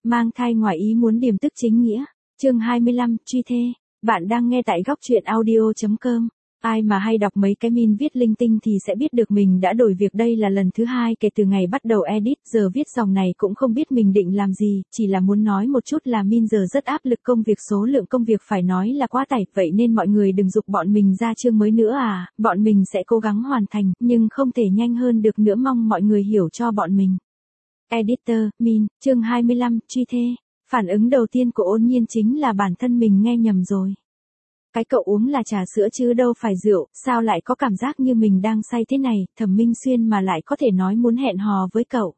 mang thai ngoài ý muốn điềm tức chính nghĩa. Chương 25, truy thê. Bạn đang nghe tại góc truyện audio.com. Ai mà hay đọc mấy cái min viết linh tinh thì sẽ biết được mình đã đổi việc, đây là lần thứ 2 kể từ ngày bắt đầu edit, giờ viết dòng này cũng không biết mình định làm gì, chỉ là muốn nói một chút là min giờ rất áp lực công việc, số lượng công việc phải nói là quá tải, vậy nên mọi người đừng giục bọn mình ra chương mới nữa à, bọn mình sẽ cố gắng hoàn thành, nhưng không thể nhanh hơn được nữa, mong mọi người hiểu cho bọn mình. Editor, min, chương 25, truy thê. Phản ứng đầu tiên của Ôn Nhiên chính là bản thân mình nghe nhầm rồi. Cái cậu uống là trà sữa chứ đâu phải rượu, sao lại có cảm giác như mình đang say thế này, Thẩm Minh Xuyên mà lại có thể nói muốn hẹn hò với cậu.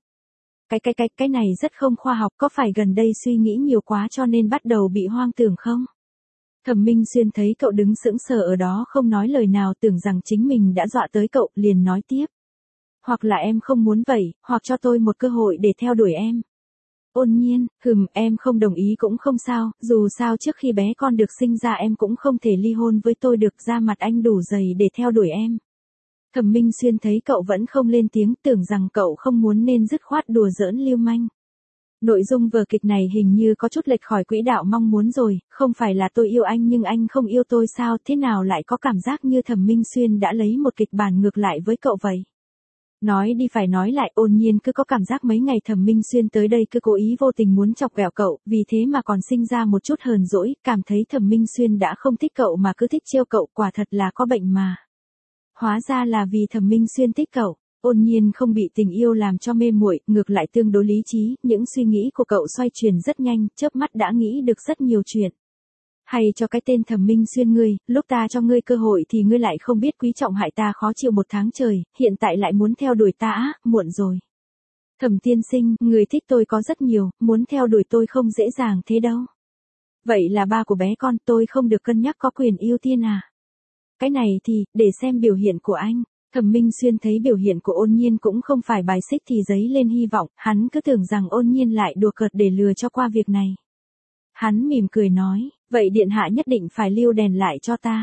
Cái này rất không khoa học, có phải gần đây suy nghĩ nhiều quá cho nên bắt đầu bị hoang tưởng không? Thẩm Minh Xuyên thấy cậu đứng sững sờ ở đó không nói lời nào, tưởng rằng chính mình đã dọa tới cậu, liền nói tiếp. Hoặc là em không muốn vậy, hoặc cho tôi một cơ hội để theo đuổi em. Ôn Nhiên, em không đồng ý cũng không sao, dù sao trước khi bé con được sinh ra em cũng không thể ly hôn với tôi được, da mặt anh đủ dày để theo đuổi em. Thẩm Minh Xuyên thấy cậu vẫn không lên tiếng, tưởng rằng cậu không muốn nên dứt khoát đùa giỡn lưu manh. Nội dung vở kịch này hình như có chút lệch khỏi quỹ đạo mong muốn rồi, không phải là tôi yêu anh nhưng anh không yêu tôi sao, thế nào lại có cảm giác như Thẩm Minh Xuyên đã lấy một kịch bản ngược lại với cậu vậy? Nói đi phải nói lại, Ôn Nhiên cứ có cảm giác mấy ngày Thẩm Minh Xuyên tới đây cứ cố ý vô tình muốn chọc ghẹo cậu, vì thế mà còn sinh ra một chút hờn dỗi, cảm thấy Thẩm Minh Xuyên đã không thích cậu mà cứ thích trêu cậu, quả thật là có bệnh mà. Hóa ra là vì Thẩm Minh Xuyên thích cậu. Ôn Nhiên không bị tình yêu làm cho mê muội, ngược lại tương đối lý trí, những suy nghĩ của cậu xoay chuyển rất nhanh, chớp mắt đã nghĩ được rất nhiều chuyện. Hay cho cái tên Thẩm Minh Xuyên ngươi, lúc ta cho ngươi cơ hội thì ngươi lại không biết quý trọng, hại ta khó chịu 1 tháng trời, hiện tại lại muốn theo đuổi ta á, muộn rồi. Thẩm tiên sinh, người thích tôi có rất nhiều, muốn theo đuổi tôi không dễ dàng thế đâu. Vậy là ba của bé con, tôi không được cân nhắc có quyền ưu tiên à? Cái này thì, để xem biểu hiện của anh. Thẩm Minh Xuyên thấy biểu hiện của Ôn Nhiên cũng không phải bài xích thì dấy lên hy vọng, hắn cứ tưởng rằng Ôn Nhiên lại đùa cợt để lừa cho qua việc này. Hắn mỉm cười nói, vậy điện hạ nhất định phải lưu đèn lại cho ta.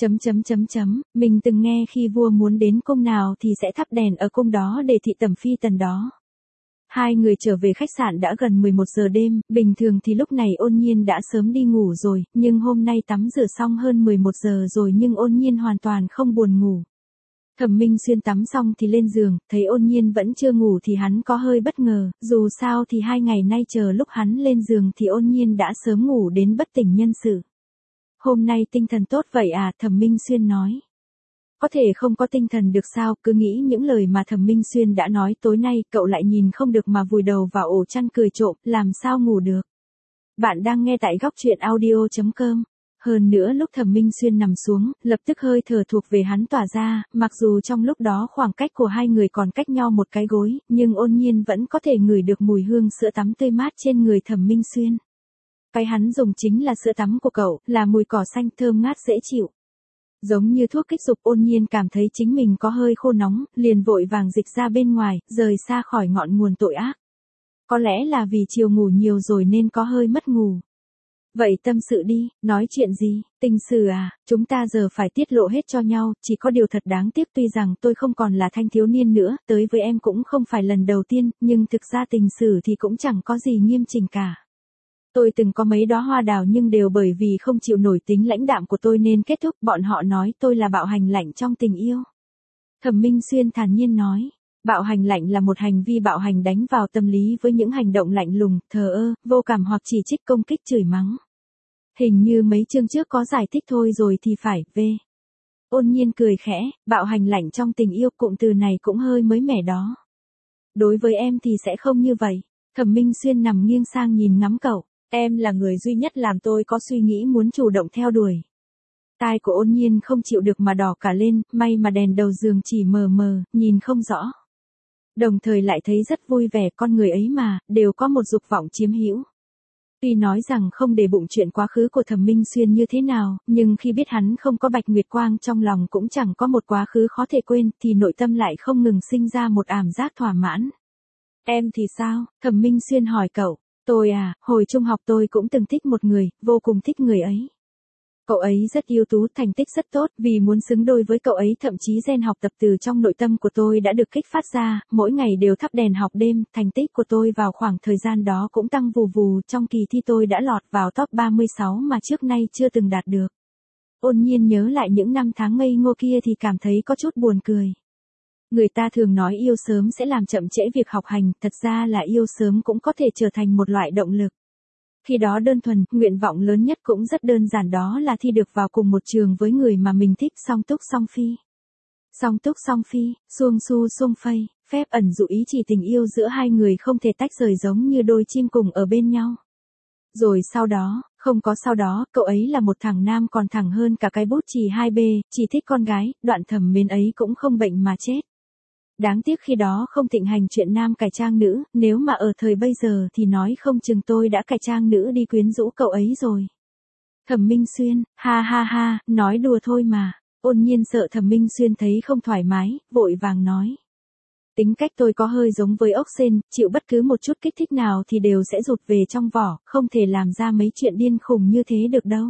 Mình từng nghe khi vua muốn đến cung nào thì sẽ thắp đèn ở cung đó để thị tẩm phi tần đó. Hai người trở về khách sạn đã gần 11 giờ đêm, bình thường thì lúc này Ôn Nhiên đã sớm đi ngủ rồi, nhưng hôm nay tắm rửa xong hơn 11 giờ rồi nhưng Ôn Nhiên hoàn toàn không buồn ngủ. Thẩm Minh Xuyên tắm xong thì lên giường, thấy Ôn Nhiên vẫn chưa ngủ thì hắn có hơi bất ngờ, dù sao thì 2 ngày nay chờ lúc hắn lên giường thì Ôn Nhiên đã sớm ngủ đến bất tỉnh nhân sự. Hôm nay tinh thần tốt vậy à, Thẩm Minh Xuyên nói. Có thể không có tinh thần được sao, cứ nghĩ những lời mà Thẩm Minh Xuyên đã nói tối nay, cậu lại nhìn không được mà vùi đầu vào ổ chăn cười trộm, làm sao ngủ được. Bạn đang nghe tại góc truyện audio.com. Hơn nữa lúc Thẩm Minh Xuyên nằm xuống, lập tức hơi thở thuộc về hắn tỏa ra, mặc dù trong lúc đó khoảng cách của hai người còn cách nhau một cái gối, nhưng Ôn Nhiên vẫn có thể ngửi được mùi hương sữa tắm tươi mát trên người Thẩm Minh Xuyên. Cái hắn dùng chính là sữa tắm của cậu, là mùi cỏ xanh thơm ngát dễ chịu. Giống như thuốc kích dục, Ôn Nhiên cảm thấy chính mình có hơi khô nóng, liền vội vàng dịch ra bên ngoài, rời xa khỏi ngọn nguồn tội ác. Có lẽ là vì chiều ngủ nhiều rồi nên có hơi mất ngủ. Vậy tâm sự đi, nói chuyện gì, tình sự à, chúng ta giờ phải tiết lộ hết cho nhau, chỉ có điều thật đáng tiếc tuy rằng tôi không còn là thanh thiếu niên nữa, tới với em cũng không phải lần đầu tiên, nhưng thực ra tình sự thì cũng chẳng có gì nghiêm chỉnh cả. Tôi từng có mấy đóa hoa đào nhưng đều bởi vì không chịu nổi tính lãnh đạm của tôi nên kết thúc, bọn họ nói tôi là bạo hành lạnh trong tình yêu. Thẩm Minh Xuyên thản nhiên nói. Bạo hành lạnh là một hành vi bạo hành đánh vào tâm lý với những hành động lạnh lùng, thờ ơ, vô cảm hoặc chỉ trích, công kích, chửi mắng. Hình như mấy chương trước có giải thích thôi rồi thì phải, Ôn Nhiên cười khẽ, bạo hành lạnh trong tình yêu, cụm từ này cũng hơi mới mẻ đó. Đối với em thì sẽ không như vậy. Thẩm Minh Xuyên nằm nghiêng sang nhìn ngắm cậu, em là người duy nhất làm tôi có suy nghĩ muốn chủ động theo đuổi. Tai của Ôn Nhiên không chịu được mà đỏ cả lên, may mà đèn đầu giường chỉ mờ mờ, nhìn không rõ. Đồng thời lại thấy rất vui vẻ, con người ấy mà, đều có một dục vọng chiếm hữu. Tuy nói rằng không để bụng chuyện quá khứ của Thẩm Minh Xuyên như thế nào, nhưng khi biết hắn không có Bạch Nguyệt Quang trong lòng cũng chẳng có một quá khứ khó thể quên, thì nội tâm lại không ngừng sinh ra một ảm giác thỏa mãn. Em thì sao? Thẩm Minh Xuyên hỏi cậu. Tôi à, hồi trung học tôi cũng từng thích một người, vô cùng thích người ấy. Cậu ấy rất ưu tú, thành tích rất tốt, vì muốn xứng đôi với cậu ấy thậm chí gen học tập từ trong nội tâm của tôi đã được kích phát ra, mỗi ngày đều thắp đèn học đêm, thành tích của tôi vào khoảng thời gian đó cũng tăng vù vù, trong kỳ thi tôi đã lọt vào top 36 mà trước nay chưa từng đạt được. Ôn Nhiên nhớ lại những năm tháng ngây ngô kia thì cảm thấy có chút buồn cười. Người ta thường nói yêu sớm sẽ làm chậm trễ việc học hành, thật ra là yêu sớm cũng có thể trở thành một loại động lực. Khi đó đơn thuần, nguyện vọng lớn nhất cũng rất đơn giản, đó là thi được vào cùng một trường với người mà mình thích, song túc song phi. Song túc song phi, xuông su xuông phây, phép ẩn dụ ý chỉ tình yêu giữa hai người không thể tách rời giống như đôi chim cùng ở bên nhau. Rồi sau đó, không có sau đó, cậu ấy là một thằng nam còn thẳng hơn cả cái bút chì 2B, chỉ thích con gái, đoạn thầm mến ấy cũng không bệnh mà chết. Đáng tiếc khi đó không thịnh hành chuyện nam cải trang nữ, nếu mà ở thời bây giờ thì nói không chừng tôi đã cải trang nữ đi quyến rũ cậu ấy rồi. Thẩm Minh Xuyên, ha ha ha, nói đùa thôi mà. Ôn Nhiên sợ Thẩm Minh Xuyên thấy không thoải mái, vội vàng nói. Tính cách tôi có hơi giống với ốc sên, chịu bất cứ một chút kích thích nào thì đều sẽ rụt về trong vỏ, không thể làm ra mấy chuyện điên khùng như thế được đâu.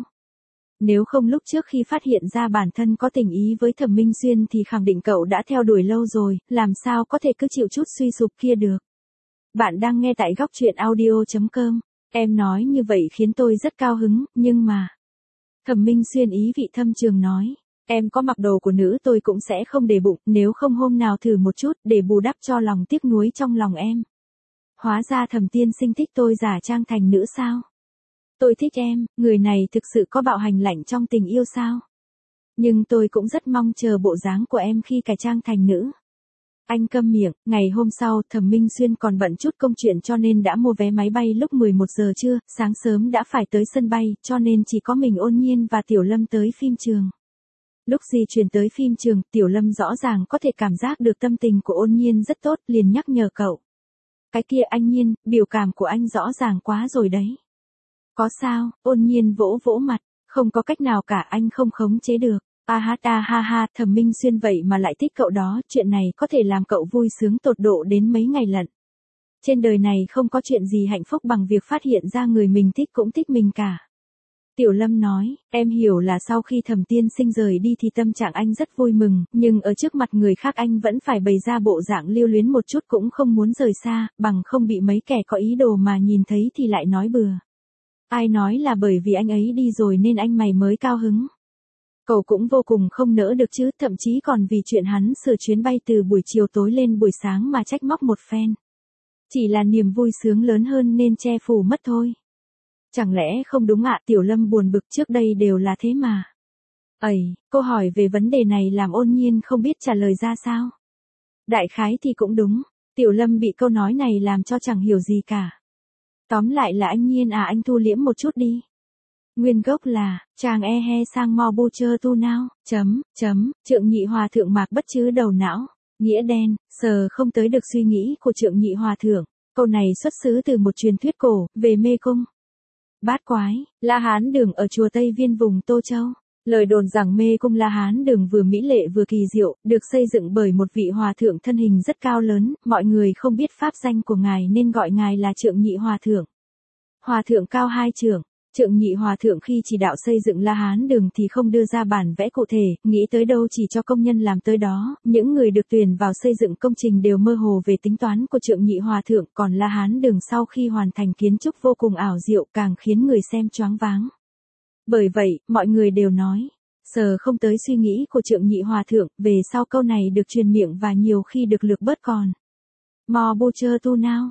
Nếu không lúc trước khi phát hiện ra bản thân có tình ý với Thẩm Minh Xuyên thì khẳng định cậu đã theo đuổi lâu rồi, làm sao có thể cứ chịu chút suy sụp kia được. Bạn đang nghe tại góc truyện audio.com. Em nói như vậy khiến tôi rất cao hứng, nhưng mà... Thẩm Minh Xuyên ý vị thâm trường nói. Em có mặc đồ của nữ tôi cũng sẽ không để bụng, nếu không hôm nào thử một chút để bù đắp cho lòng tiếc nuối trong lòng em. Hóa ra Thẩm tiên sinh thích tôi giả trang thành nữ sao? Tôi thích em, người này thực sự có bạo hành lạnh trong tình yêu sao? Nhưng tôi cũng rất mong chờ bộ dáng của em khi cải trang thành nữ. Anh câm miệng, ngày hôm sau Thẩm Minh Xuyên còn bận chút công chuyện cho nên đã mua vé máy bay lúc 11 giờ trưa, sáng sớm đã phải tới sân bay, cho nên chỉ có mình Ôn Nhiên và Tiểu Lâm tới phim trường. Lúc di chuyển tới phim trường, Tiểu Lâm rõ ràng có thể cảm giác được tâm tình của Ôn Nhiên rất tốt, liền nhắc nhở cậu. Cái kia anh Nhiên, biểu cảm của anh rõ ràng quá rồi đấy. Có sao? Ôn Nhiên vỗ vỗ mặt, không có cách nào cả, anh không khống chế được. A ha ha, Thẩm Minh Xuyên vậy mà lại thích cậu đó, chuyện này có thể làm cậu vui sướng tột độ đến mấy ngày lận. Trên đời này không có chuyện gì hạnh phúc bằng việc phát hiện ra người mình thích cũng thích mình cả. Tiểu Lâm nói, em hiểu là sau khi Thẩm tiên sinh rời đi thì tâm trạng anh rất vui mừng, nhưng ở trước mặt người khác anh vẫn phải bày ra bộ dạng lưu luyến một chút, cũng không muốn rời xa, bằng không bị mấy kẻ có ý đồ mà nhìn thấy thì lại nói bừa. Ai nói là bởi vì anh ấy đi rồi nên anh mày mới cao hứng. Cậu cũng vô cùng không nỡ được chứ, thậm chí còn vì chuyện hắn sửa chuyến bay từ buổi chiều tối lên buổi sáng mà trách móc một phen. Chỉ là niềm vui sướng lớn hơn nên che phủ mất thôi. Chẳng lẽ không đúng ạ? Tiểu Lâm buồn bực, trước đây đều là thế mà. Ẩy, câu hỏi về vấn đề này làm Ôn Nhiên không biết trả lời ra sao. Đại khái thì cũng đúng, Tiểu Lâm bị câu nói này làm cho chẳng hiểu gì cả. Tóm lại là anh Nhiên à, anh thu liễm một chút đi. Nguyên gốc là, chàng e he sang mo bu chơ tu nao, Trượng Nhị Hòa Thượng mạc bất chứ đầu não, nghĩa đen, sờ không tới được suy nghĩ của Trượng Nhị Hòa Thượng. Câu này xuất xứ từ một truyền thuyết cổ, về mê cung. Bát quái, La Hán Đường ở chùa Tây Viên vùng Tô Châu. Lời đồn rằng mê cung La Hán Đường vừa mỹ lệ vừa kỳ diệu, được xây dựng bởi một vị hòa thượng thân hình rất cao lớn, mọi người không biết pháp danh của ngài nên gọi ngài là Trượng Nhị Hòa Thượng. Hòa thượng cao 2 trượng. Trượng Nhị Hòa Thượng khi chỉ đạo xây dựng La Hán Đường thì không đưa ra bản vẽ cụ thể, nghĩ tới đâu chỉ cho công nhân làm tới đó, những người được tuyển vào xây dựng công trình đều mơ hồ về tính toán của Trượng Nhị Hòa Thượng, còn La Hán Đường sau khi hoàn thành kiến trúc vô cùng ảo diệu, càng khiến người xem choáng váng. Bởi vậy, mọi người đều nói, sờ không tới suy nghĩ của Trượng Nhị Hòa Thượng, về sau câu này được truyền miệng và nhiều khi được lược bớt còn. Mò bu chơ tu nao,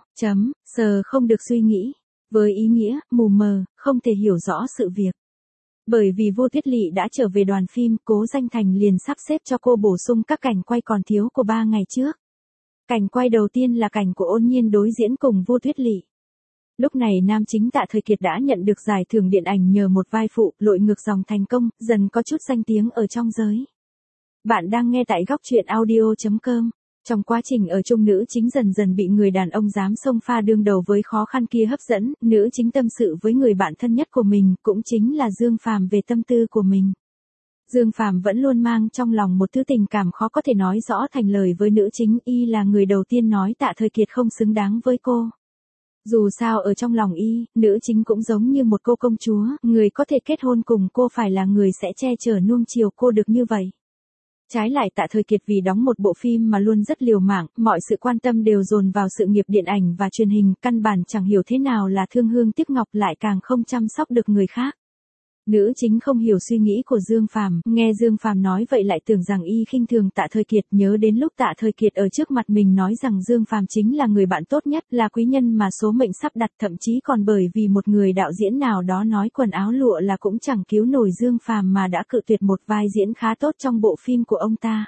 sờ không được suy nghĩ. Với ý nghĩa, mù mờ, không thể hiểu rõ sự việc. Bởi vì Vô Tuyết Lỵ đã trở về đoàn phim, Cố Danh Thành liền sắp xếp cho cô bổ sung các cảnh quay còn thiếu của 3 ngày trước. Cảnh quay đầu tiên là cảnh của Ôn Nhiên đối diễn cùng Vô Tuyết Lỵ. Lúc này nam chính Tạ Thời Kiệt đã nhận được giải thưởng điện ảnh nhờ một vai phụ, lội ngược dòng thành công, dần có chút danh tiếng ở trong giới. Bạn đang nghe tại góc truyện audio.com. Trong quá trình ở chung, nữ chính dần dần bị người đàn ông dám xông pha đương đầu với khó khăn kia hấp dẫn, nữ chính tâm sự với người bạn thân nhất của mình, cũng chính là Dương Phàm về tâm tư của mình. Dương Phàm vẫn luôn mang trong lòng một thứ tình cảm khó có thể nói rõ thành lời với nữ chính, y là người đầu tiên nói Tạ Thời Kiệt không xứng đáng với cô. Dù sao ở trong lòng y, nữ chính cũng giống như một cô công chúa, người có thể kết hôn cùng cô phải là người sẽ che chở nuông chiều cô được như vậy. Trái lại Tạ Thời Kiệt vì đóng một bộ phim mà luôn rất liều mạng, mọi sự quan tâm đều dồn vào sự nghiệp điện ảnh và truyền hình, căn bản chẳng hiểu thế nào là thương hương tiếc ngọc, lại càng không chăm sóc được người khác. Nữ chính không hiểu suy nghĩ của Dương Phàm, nghe Dương Phàm nói vậy lại tưởng rằng y khinh thường Tạ Thời Kiệt, nhớ đến lúc Tạ Thời Kiệt ở trước mặt mình nói rằng Dương Phàm chính là người bạn tốt nhất, là quý nhân mà số mệnh sắp đặt, thậm chí còn bởi vì một người đạo diễn nào đó nói quần áo lụa là cũng chẳng cứu nổi Dương Phàm mà đã cự tuyệt một vai diễn khá tốt trong bộ phim của ông ta.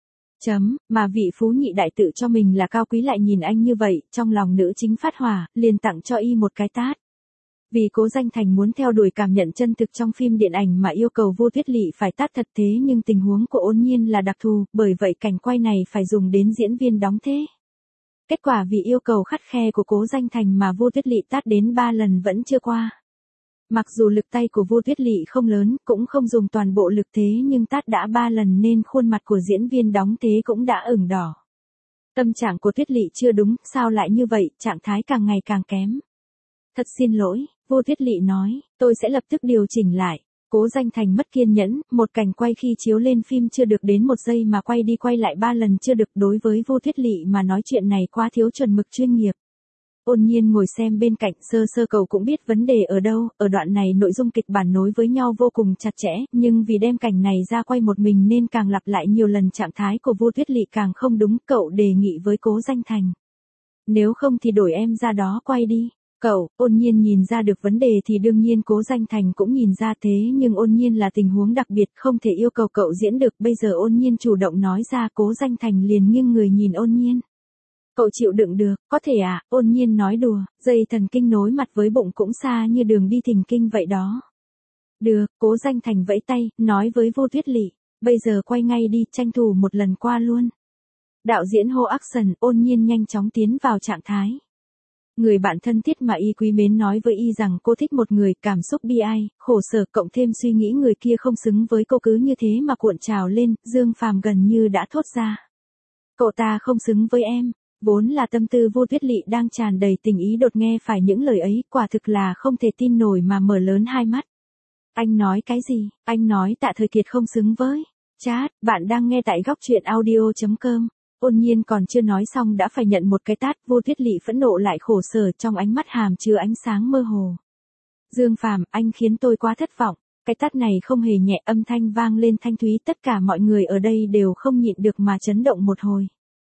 Mà vị phú nhị đại tự cho mình là cao quý lại nhìn anh như vậy, trong lòng nữ chính phát hỏa, liền tặng cho y một cái tát. Vì Cố Danh Thành muốn theo đuổi cảm nhận chân thực trong phim điện ảnh mà yêu cầu Vô Tuyết Lỵ phải tát thật, thế nhưng tình huống của Ôn Nhiên là đặc thù, bởi vậy cảnh quay này phải dùng đến diễn viên đóng thế. Kết quả vì yêu cầu khắt khe của Cố Danh Thành mà Vô Tuyết Lỵ tát đến 3 lần vẫn chưa qua. Mặc dù lực tay của Vô Tuyết Lỵ không lớn, cũng không dùng toàn bộ lực thế nhưng tát đã 3 lần nên khuôn mặt của diễn viên đóng thế cũng đã ửng đỏ. Tâm trạng của Tuyết Lỵ chưa đúng, sao lại như vậy, trạng thái càng ngày càng kém. Thật xin lỗi, Vô Tuyết Lỵ nói, tôi sẽ lập tức điều chỉnh lại. Cố Danh Thành mất kiên nhẫn, một cảnh quay khi chiếu lên phim chưa được đến 1 giây mà quay đi quay lại 3 lần chưa được, đối với Vô Tuyết Lỵ mà nói chuyện này quá thiếu chuẩn mực chuyên nghiệp. Ôn Nhiên ngồi xem bên cạnh, sơ sơ cậu cũng biết vấn đề ở đâu, ở đoạn này nội dung kịch bản nối với nhau vô cùng chặt chẽ, nhưng vì đem cảnh này ra quay một mình nên càng lặp lại nhiều lần, trạng thái của Vô Tuyết Lỵ càng không đúng, cậu đề nghị với Cố Danh Thành. Nếu không thì đổi em ra đó quay đi. Cậu, Ôn Nhiên nhìn ra được vấn đề thì đương nhiên Cố Danh Thành cũng nhìn ra, thế nhưng Ôn Nhiên là tình huống đặc biệt, không thể yêu cầu cậu diễn được, bây giờ Ôn Nhiên chủ động nói ra, Cố Danh Thành liền nghiêng người nhìn Ôn Nhiên. Cậu chịu đựng được, có thể à, Ôn Nhiên nói đùa, dây thần kinh nối mặt với bụng cũng xa như đường đi thình kinh vậy đó. Được, Cố Danh Thành vẫy tay, nói với Vô Tuyết Lỵ, bây giờ quay ngay đi, tranh thủ một lần qua luôn. Đạo diễn hô action, Ôn Nhiên nhanh chóng tiến vào trạng thái. Người bạn thân thiết mà y quý mến nói với y rằng cô thích một người, cảm xúc bi ai, khổ sở cộng thêm suy nghĩ người kia không xứng với cô cứ như thế mà cuộn trào lên, Dương Phàm gần như đã thốt ra. Cậu ta không xứng với em, vốn là tâm tư Vô Tuyết Lỵ đang tràn đầy tình ý, đột nghe phải những lời ấy, quả thực là không thể tin nổi mà mở lớn hai mắt. Anh nói cái gì, anh nói Tạ Thời Kiệt không xứng với. Chat, bạn đang nghe tại góc truyện audio.com. Ôn Nhiên còn chưa nói xong đã phải nhận một cái tát, Vô Tuyết Lỵ phẫn nộ lại khổ sở, trong ánh mắt hàm chứa ánh sáng mơ hồ. Dương Phàm, anh khiến tôi quá thất vọng. Cái tát này không hề nhẹ, âm thanh vang lên thanh thúy, tất cả mọi người ở đây đều không nhịn được mà chấn động một hồi.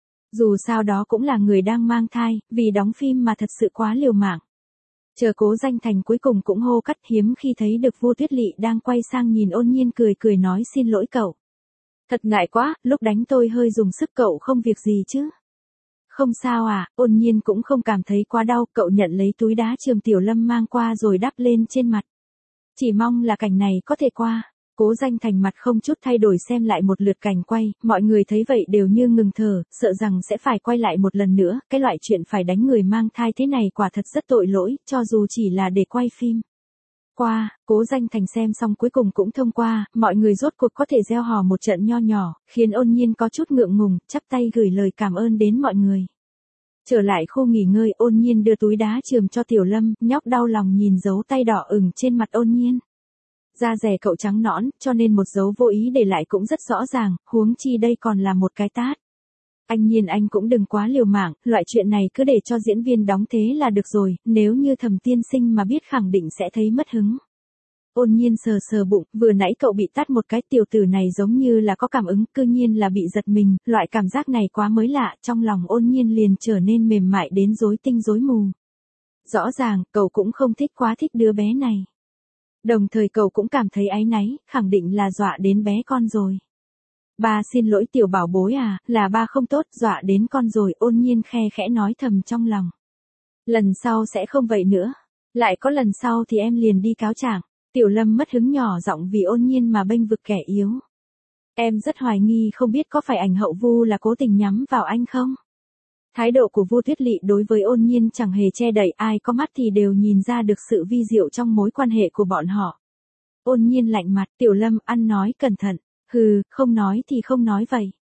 Dù sao đó cũng là người đang mang thai, vì đóng phim mà thật sự quá liều mạng. Chờ Cố Danh Thành cuối cùng cũng hô cắt, hiếm khi thấy được Vô Tuyết Lỵ đang quay sang nhìn Ôn Nhiên cười cười nói xin lỗi cậu. Thật ngại quá, lúc đánh tôi hơi dùng sức, cậu không việc gì chứ? Không sao à, Ôn Nhiên cũng không cảm thấy quá đau, cậu nhận lấy túi đá Trường Tiểu Lâm mang qua rồi đắp lên trên mặt. Chỉ mong là cảnh này có thể qua. Cố Danh Thành mặt không chút thay đổi xem lại một lượt cảnh quay, mọi người thấy vậy đều như ngừng thở, sợ rằng sẽ phải quay lại một lần nữa, cái loại chuyện phải đánh người mang thai thế này quả thật rất tội lỗi, cho dù chỉ là để quay phim. Qua, Cố Danh Thành xem xong cuối cùng cũng thông qua, mọi người rốt cuộc có thể reo hò một trận nho nhỏ, khiến Ôn Nhiên có chút ngượng ngùng, chắp tay gửi lời cảm ơn đến mọi người. Trở lại khu nghỉ ngơi, Ôn Nhiên đưa túi đá chườm cho Tiểu Lâm, nhóc đau lòng nhìn dấu tay đỏ ửng trên mặt Ôn Nhiên. Da dẻ cậu trắng nõn, cho nên một dấu vô ý để lại cũng rất rõ ràng, huống chi đây còn là một cái tát. Anh Nhiên anh cũng đừng quá liều mạng, loại chuyện này cứ để cho diễn viên đóng thế là được rồi, nếu như Thẩm tiên sinh mà biết khẳng định sẽ thấy mất hứng. Ôn Nhiên sờ sờ bụng, vừa nãy cậu bị tát một cái, tiểu tử này giống như là có cảm ứng, cư nhiên là bị giật mình, loại cảm giác này quá mới lạ, trong lòng Ôn Nhiên liền trở nên mềm mại đến rối tinh rối mù. Rõ ràng, cậu cũng không quá thích đứa bé này. Đồng thời cậu cũng cảm thấy áy náy, khẳng định là dọa đến bé con rồi. Ba xin lỗi tiểu bảo bối à, là ba không tốt, dọa đến con rồi, Ôn Nhiên khe khẽ nói thầm trong lòng. Lần sau sẽ không vậy nữa. Lại có lần sau thì em liền đi cáo trạng. Tiểu Lâm mất hứng nhỏ giọng vì Ôn Nhiên mà bênh vực kẻ yếu. Em rất hoài nghi không biết có phải ảnh hậu Vu là cố tình nhắm vào anh không? Thái độ của Vu Tuyết Lỵ đối với Ôn Nhiên chẳng hề che đậy, ai có mắt thì đều nhìn ra được sự vi diệu trong mối quan hệ của bọn họ. Ôn Nhiên lạnh mặt, Tiểu Lâm ăn nói cẩn thận. Hừ, không nói thì không nói vậy.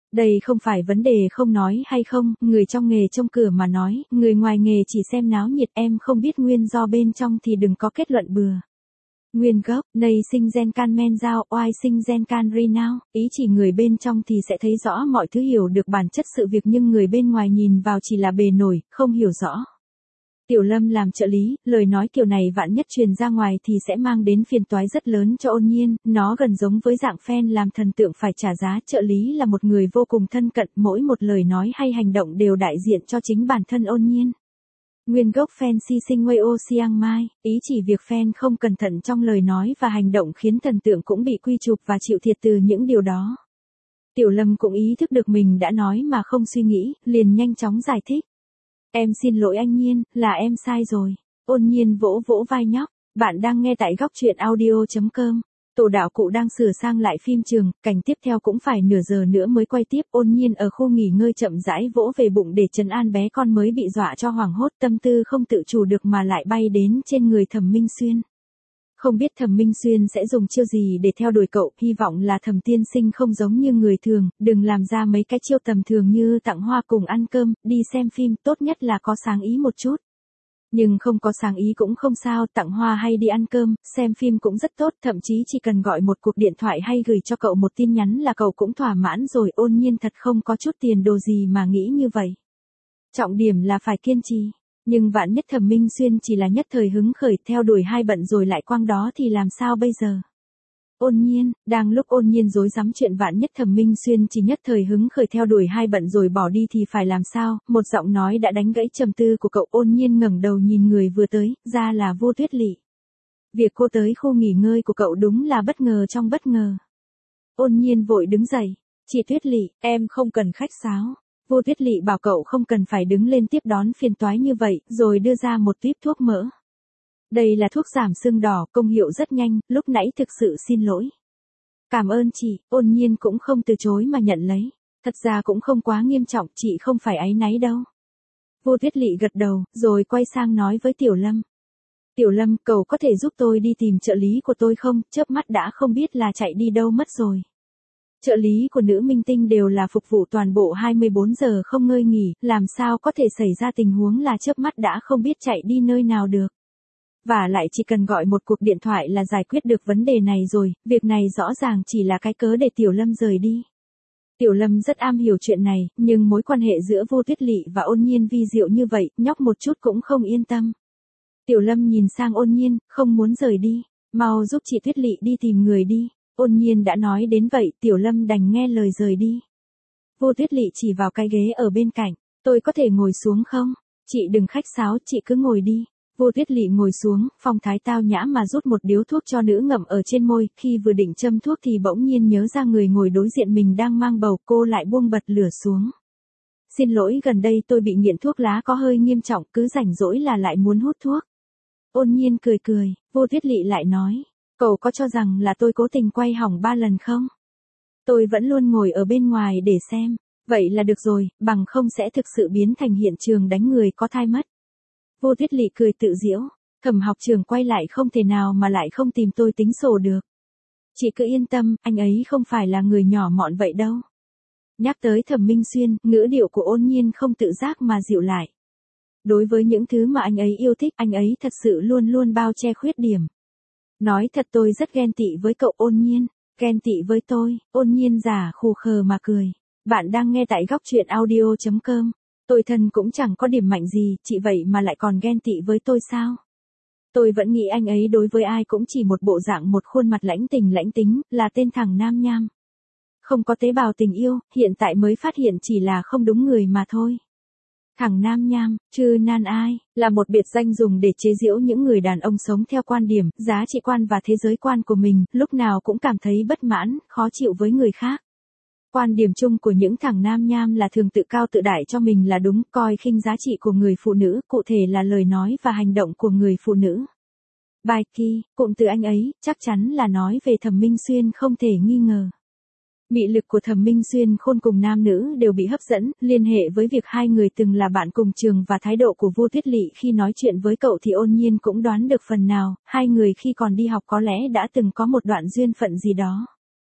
Đây không phải vấn đề không nói hay không, người trong nghề trông cửa mà nói, người ngoài nghề chỉ xem náo nhiệt, em không biết nguyên do bên trong thì đừng có kết luận bừa. Nguyên gốc, này sinh gen can men giao, oai sinh gen can ri now, ý chỉ người bên trong thì sẽ thấy rõ mọi thứ, hiểu được bản chất sự việc, nhưng người bên ngoài nhìn vào chỉ là bề nổi, không hiểu rõ. Tiểu Lâm làm trợ lý, lời nói kiểu này vạn nhất truyền ra ngoài thì sẽ mang đến phiền toái rất lớn cho Ôn Nhiên, nó gần giống với dạng fan làm thần tượng phải trả giá. Trợ lý là một người vô cùng thân cận, mỗi một lời nói hay hành động đều đại diện cho chính bản thân Ôn Nhiên. Nguyên gốc fan si sinh Wei O Siang Mai, ý chỉ việc fan không cẩn thận trong lời nói và hành động khiến thần tượng cũng bị quy chụp và chịu thiệt từ những điều đó. Tiểu Lâm cũng ý thức được mình đã nói mà không suy nghĩ, liền nhanh chóng giải thích. Em xin lỗi anh Nhiên, là em sai rồi. Ôn Nhiên vỗ vỗ vai nhóc. Bạn đang nghe tại góc truyện audio.com. Tổ đạo cụ đang sửa sang lại phim trường, cảnh tiếp theo cũng phải nửa giờ nữa mới quay tiếp. Ôn Nhiên ở khu nghỉ ngơi chậm rãi vỗ về bụng để trấn an bé con mới bị dọa cho hoảng hốt, tâm tư không tự chủ được mà lại bay đến trên người Thẩm Minh Xuyên. Không biết Thẩm Minh Xuyên sẽ dùng chiêu gì để theo đuổi cậu, hy vọng là Thẩm tiên sinh không giống như người thường, đừng làm ra mấy cái chiêu tầm thường như tặng hoa cùng ăn cơm, đi xem phim, tốt nhất là có sáng ý một chút. Nhưng không có sáng ý cũng không sao, tặng hoa hay đi ăn cơm, xem phim cũng rất tốt, thậm chí chỉ cần gọi một cuộc điện thoại hay gửi cho cậu một tin nhắn là cậu cũng thỏa mãn rồi. Ôn Nhiên thật không có chút tiền đồ gì mà nghĩ như vậy. Trọng điểm là phải kiên trì. Nhưng vạn nhất Thẩm Minh Xuyên chỉ là nhất thời hứng khởi theo đuổi hai bận rồi lại quang đó thì làm sao bây giờ? Ôn Nhiên, đang lúc Ôn Nhiên rối rắm chuyện vạn nhất Thẩm Minh Xuyên chỉ nhất thời hứng khởi theo đuổi hai bận rồi bỏ đi thì phải làm sao, một giọng nói đã đánh gãy trầm tư của cậu. Ôn Nhiên ngẩng đầu nhìn người vừa tới, ra là Vô Tuyết Lị. Việc cô tới khu nghỉ ngơi của cậu đúng là bất ngờ trong bất ngờ. Ôn Nhiên vội đứng dậy, chị Tuyết Lị, em không cần khách sáo. Vô Tuyết Lị bảo cậu không cần phải đứng lên tiếp đón phiền toái như vậy, rồi đưa ra một tuýp thuốc mỡ. Đây là thuốc giảm sưng đỏ, công hiệu rất nhanh, lúc nãy thực sự xin lỗi. Cảm ơn chị, Ôn Nhiên cũng không từ chối mà nhận lấy. Thật ra cũng không quá nghiêm trọng, chị không phải áy náy đâu. Vô Tuyết Lị gật đầu, rồi quay sang nói với Tiểu Lâm. Tiểu Lâm, cậu có thể giúp tôi đi tìm trợ lý của tôi không, chớp mắt đã không biết là chạy đi đâu mất rồi. Trợ lý của nữ minh tinh đều là phục vụ toàn bộ 24 giờ không ngơi nghỉ, làm sao có thể xảy ra tình huống là chớp mắt đã không biết chạy đi nơi nào được. Và lại chỉ cần gọi một cuộc điện thoại là giải quyết được vấn đề này rồi, việc này rõ ràng chỉ là cái cớ để Tiểu Lâm rời đi. Tiểu Lâm rất am hiểu chuyện này, nhưng mối quan hệ giữa Vô Tuyết Lị và Ôn Nhiên vi diệu như vậy, nhóc một chút cũng không yên tâm. Tiểu Lâm nhìn sang Ôn Nhiên, không muốn rời đi, mau giúp chị Tuyết Lị đi tìm người đi. Ôn Nhiên đã nói đến vậy, Tiểu Lâm đành nghe lời rời đi. Vô Tuyết Lị chỉ vào cái ghế ở bên cạnh, tôi có thể ngồi xuống không? Chị đừng khách sáo, chị cứ ngồi đi. Vô Tuyết Lị ngồi xuống, phong thái tao nhã mà rút một điếu thuốc cho nữ ngậm ở trên môi, khi vừa định châm thuốc thì bỗng nhiên nhớ ra người ngồi đối diện mình đang mang bầu, cô lại buông bật lửa xuống. Xin lỗi, gần đây tôi bị nghiện thuốc lá có hơi nghiêm trọng, cứ rảnh rỗi là lại muốn hút thuốc. Ôn Nhiên cười cười, Vô Tuyết Lị lại nói, cậu có cho rằng là tôi cố tình quay hỏng 3 lần không? Tôi vẫn luôn ngồi ở bên ngoài để xem, vậy là được rồi, bằng không sẽ thực sự biến thành hiện trường đánh người có thai mất. Vô Tuyết Lị cười tự giễu, Thẩm học trưởng quay lại không thể nào mà lại không tìm tôi tính sổ được. Chị cứ yên tâm, anh ấy không phải là người nhỏ mọn vậy đâu. Nhắc tới Thẩm Minh Xuyên, ngữ điệu của Ôn Nhiên không tự giác mà dịu lại. Đối với những thứ mà anh ấy yêu thích, anh ấy thật sự luôn luôn bao che khuyết điểm. Nói thật tôi rất ghen tị với cậu. Ôn Nhiên, ghen tị với tôi. Ôn Nhiên giả khù khờ mà cười. Bạn đang nghe tại góc truyện audio.com. Tôi thân cũng chẳng có điểm mạnh gì, chị vậy mà lại còn ghen tị với tôi sao? Tôi vẫn nghĩ anh ấy đối với ai cũng chỉ một bộ dạng, một khuôn mặt lãnh tính, là tên thằng nam nham. Không có tế bào tình yêu, hiện tại mới phát hiện chỉ là không đúng người mà thôi. Thằng nam nham, chư nan ai, là một biệt danh dùng để chế giễu những người đàn ông sống theo quan điểm, giá trị quan và thế giới quan của mình, lúc nào cũng cảm thấy bất mãn, khó chịu với người khác. Quan điểm chung của những thằng nam nham là thường tự cao tự đại cho mình là đúng, coi khinh giá trị của người phụ nữ, cụ thể là lời nói và hành động của người phụ nữ. Bài kỳ, cụm từ anh ấy, chắc chắn là nói về Thẩm Minh Xuyên không thể nghi ngờ. Mị lực của Thẩm Minh Xuyên khôn cùng nam nữ đều bị hấp dẫn, liên hệ với việc hai người từng là bạn cùng trường và thái độ của Vô Tuyết Lị khi nói chuyện với cậu thì Ôn Nhiên cũng đoán được phần nào, hai người khi còn đi học có lẽ đã từng có một đoạn duyên phận gì đó.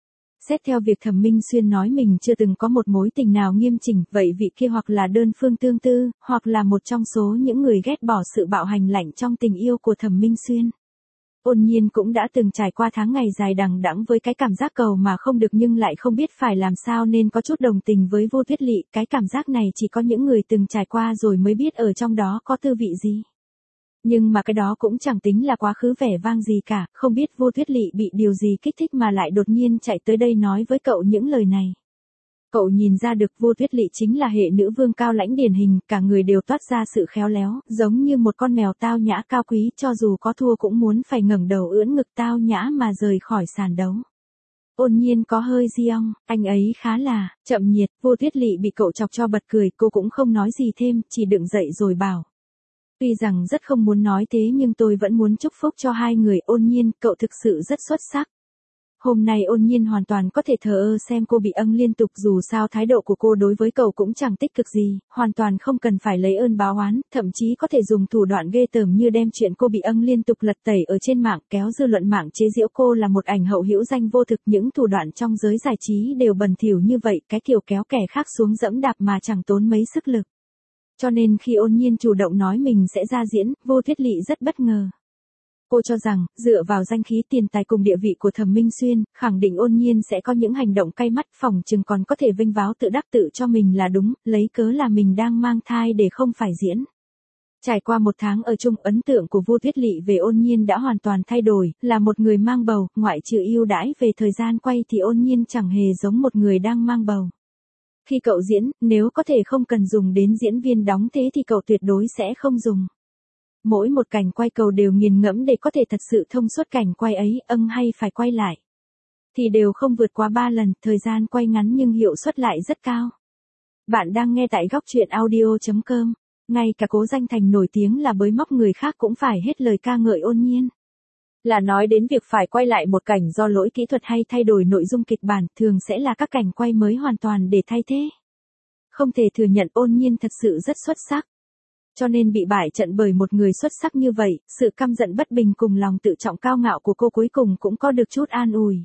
Xét theo việc Thẩm Minh Xuyên nói mình chưa từng có một mối tình nào nghiêm chỉnh, vậy vị kia hoặc là đơn phương tương tư, hoặc là một trong số những người ghét bỏ sự bạo hành lạnh trong tình yêu của Thẩm Minh Xuyên. Ôn Nhiên cũng đã từng trải qua tháng ngày dài đằng đẵng với cái cảm giác cầu mà không được nhưng lại không biết phải làm sao nên có chút đồng tình với Vô Tuyết Lị, cái cảm giác này chỉ có những người từng trải qua rồi mới biết ở trong đó có tư vị gì. Nhưng mà cái đó cũng chẳng tính là quá khứ vẻ vang gì cả, không biết Vô Tuyết Lị bị điều gì kích thích mà lại đột nhiên chạy tới đây nói với cậu những lời này. Cậu nhìn ra được Vô Tuyết Lị chính là hệ nữ vương cao lãnh điển hình, cả người đều toát ra sự khéo léo, giống như một con mèo tao nhã cao quý, cho dù có thua cũng muốn phải ngẩng đầu ưỡn ngực tao nhã mà rời khỏi sàn đấu. Ôn Nhiên có hơi giong, anh ấy khá là chậm nhiệt. Vô Tuyết Lị bị cậu chọc cho bật cười, cô cũng không nói gì thêm, chỉ đứng dậy rồi bảo. Tuy rằng rất không muốn nói thế nhưng tôi vẫn muốn chúc phúc cho hai người. Ôn Nhiên, cậu thực sự rất xuất sắc. Hôm nay Ôn Nhiên hoàn toàn có thể thờ ơ xem cô bị âng liên tục, dù sao thái độ của cô đối với cậu cũng chẳng tích cực gì, hoàn toàn không cần phải lấy ơn báo oán, thậm chí có thể dùng thủ đoạn ghê tởm như đem chuyện cô bị âng liên tục lật tẩy ở trên mạng, kéo dư luận mạng chế giễu cô là một ảnh hậu hữu danh vô thực. Những thủ đoạn trong giới giải trí đều bẩn thỉu như vậy, cái kiểu kéo kẻ khác xuống dẫm đạp mà chẳng tốn mấy sức lực. Cho nên khi Ôn Nhiên chủ động nói mình sẽ ra diễn, Vô Tuyết Lị rất bất ngờ. Cô cho rằng, dựa vào danh khí tiền tài cùng địa vị của Thẩm Minh Xuyên, khẳng định Ôn Nhiên sẽ có những hành động cay mắt, phỏng chừng còn có thể vênh váo tự đắc tự cho mình là đúng, lấy cớ là mình đang mang thai để không phải diễn. Trải qua một tháng ở chung, ấn tượng của Vô Tuyết Lị về Ôn Nhiên đã hoàn toàn thay đổi, là một người mang bầu, ngoại trừ ưu đãi về thời gian quay thì Ôn Nhiên chẳng hề giống một người đang mang bầu. Khi cậu diễn, nếu có thể không cần dùng đến diễn viên đóng thế thì cậu tuyệt đối sẽ không dùng. Mỗi một cảnh quay cậu đều nghiền ngẫm để có thể thật sự thông suốt cảnh quay ấy, hay phải quay lại. Thì đều không vượt qua 3 lần, thời gian quay ngắn nhưng hiệu suất lại rất cao. Bạn đang nghe tại góc truyện audio.com. Ngay cả Cố Danh Thành nổi tiếng là bới móc người khác cũng phải hết lời ca ngợi Ôn Nhiên. Là nói đến việc phải quay lại một cảnh do lỗi kỹ thuật hay thay đổi nội dung kịch bản, thường sẽ là các cảnh quay mới hoàn toàn để thay thế. Không thể thừa nhận Ôn Nhiên thật sự rất xuất sắc. Cho nên bị bại trận bởi một người xuất sắc như vậy, sự căm giận bất bình cùng lòng tự trọng cao ngạo của cô cuối cùng cũng có được chút an ủi.